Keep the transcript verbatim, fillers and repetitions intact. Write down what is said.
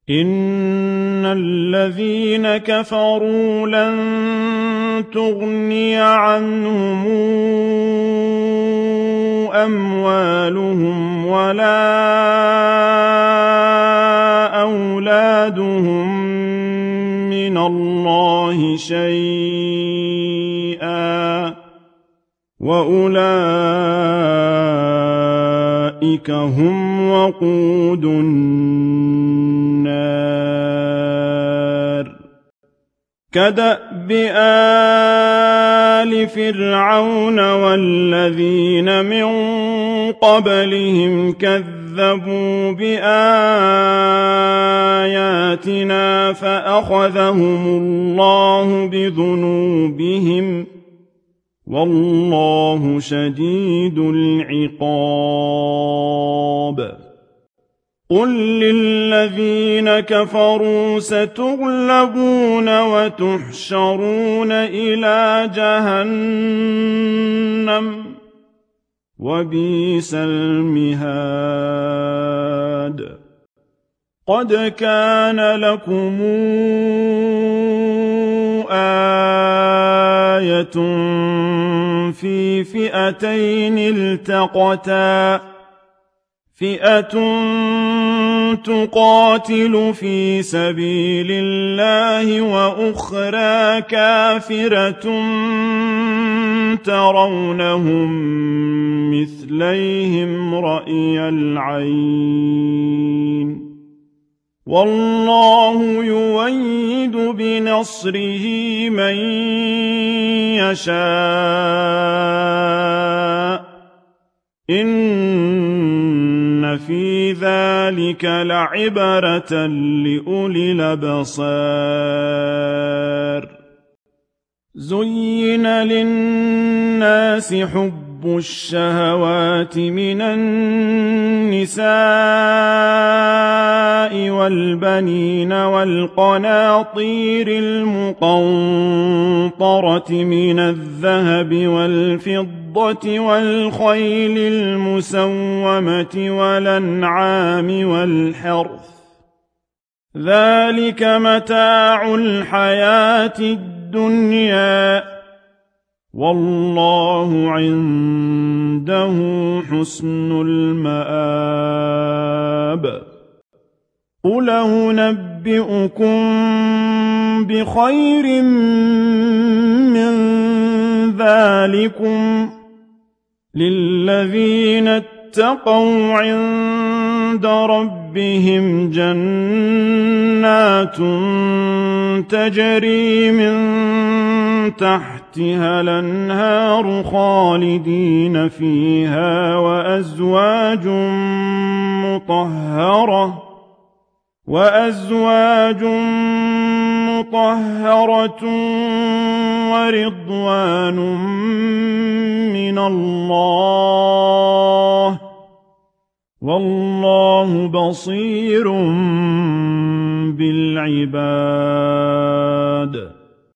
إن الذين كفروا لن تغني عنهم أموالهم ولا أولادهم من الله شيئا وأولئك هم وقود النار كدأب آل فرعون والذين من قبلهم كذبوا بآياتنا فأخذهم الله بذنوبهم والله شديد العقاب قل للذين كفروا ستغلبون وتحشرون إلى جهنم وبئس المهاد قد كان لكم آية في فئتين التقتا فئة تقاتل في سبيل الله وأخرى كافرة ترونهم مثليهم رأي العين والله يؤيد بنصره من يشاء إن في ذلك لعبرة لأولي الأبصار زين للناس حب الشهوات من النساء والبنين والقناطير المقنطرة من الذهب والفضة والخيل المسومة والأنعام والحرث ذلك متاع الحياة الدنيا والله عنده حسن المآب قل أنبئكم بخير من ذلكم للذين اتقوا عند ربهم جنات تجري من تحتها الأنهار خالدين فيها وأزواج مطهرة وأزواج مطهرة ورضوان من الله والله بصير بالعباد